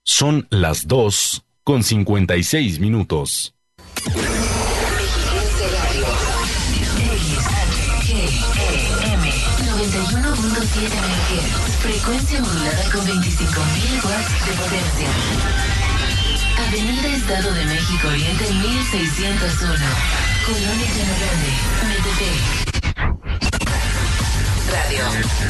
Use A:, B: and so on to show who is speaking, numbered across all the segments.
A: Son las 2:56.
B: Mexiquense Radio. XHGM 91.7 MHz. Frecuencia modulada con 25.000 watts de potencia. Avenida Estado de México Oriente 1601. Colonia Llano Grande, Metepec. Radio.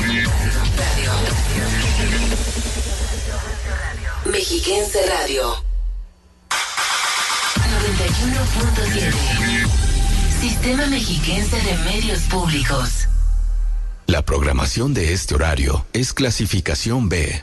B: Mexiquense Radio. 91.7. Sistema Mexiquense de Medios Públicos.
C: La programación de este horario es clasificación B.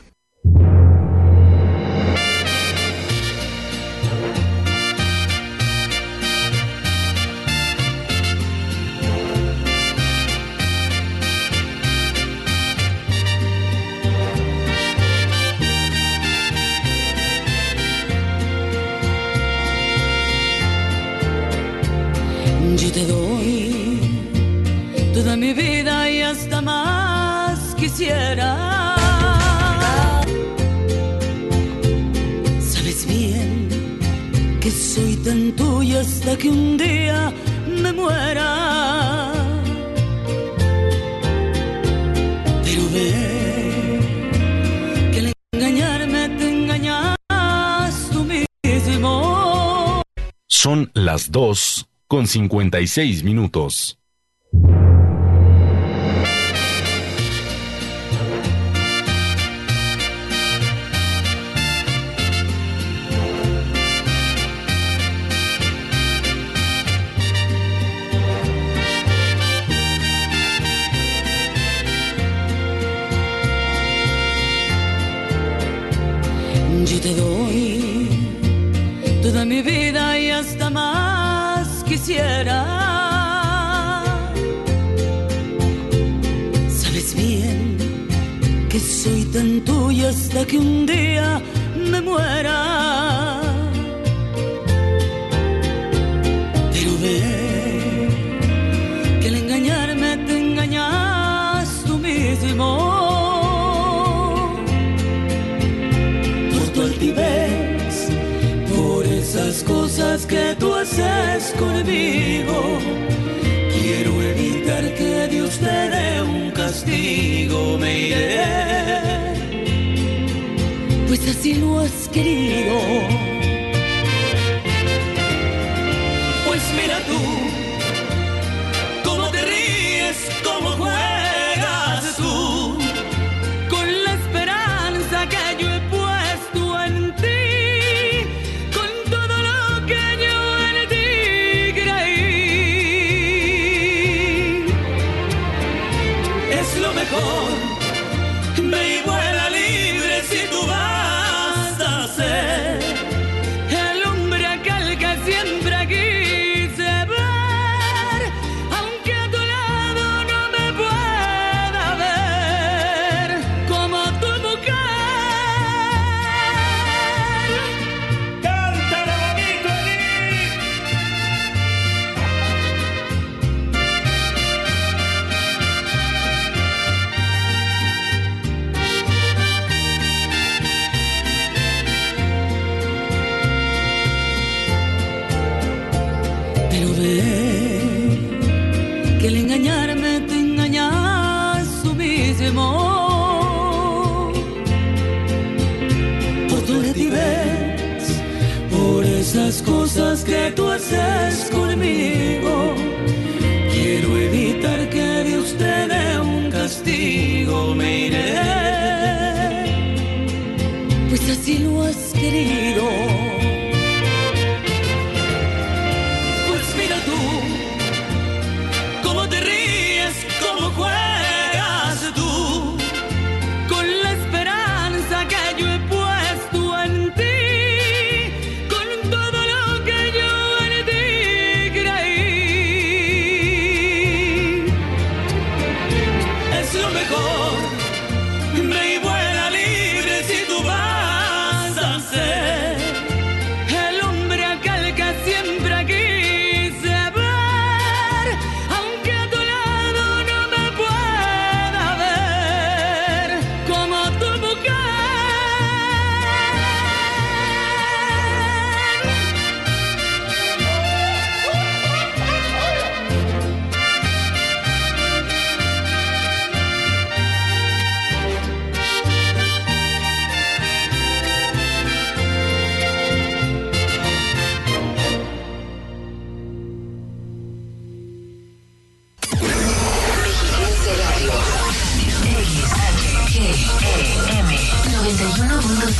D: Yo te doy toda mi vida y hasta más quisiera. Sabes bien que soy tan tuya hasta que un día me muera. Pero ve que al engañarme te engañas tú mismo.
A: Son las 2:56.
D: Yo te doy toda mi vida y hasta más quisiera. Sabes bien que soy tan tuya hasta que un día me muera. Pero ve que al engañarme te engañas tú mismo. Por esas cosas que tú haces conmigo, quiero evitar que Dios te dé un castigo. Me iré, pues así lo has querido. Pues mira tú, cómo te ríes, cómo juegas tú, con la esperanza que yo he puesto en ti. Ve y vuela libre si tú vas a ser el hombre aquel que siempre quise ver, aunque a tu lado no me pueda ver como tu mujer. Cántalo bonito, Edith. Que al engañarme te engañas tú mismo. Por tu altivez, por esas cosas que tú haces conmigo, quiero evitar que Dios te dé un castigo. Me iré, pues así lo has querido. Ve y vuela libre si tú vas a ser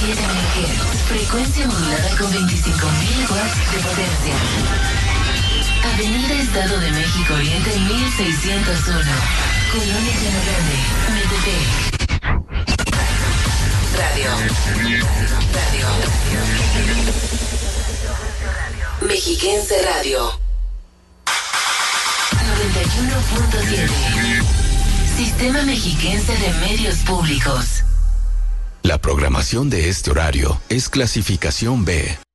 B: MHz. Frecuencia modulada con 25.000 watts de potencia. Avenida Estado de México Oriente 1601. Colonia Llano Grande, Metepec. Radio. Mexiquense Radio. 91.7. Sistema Mexiquense de Medios Públicos.
C: La programación de este horario es clasificación B.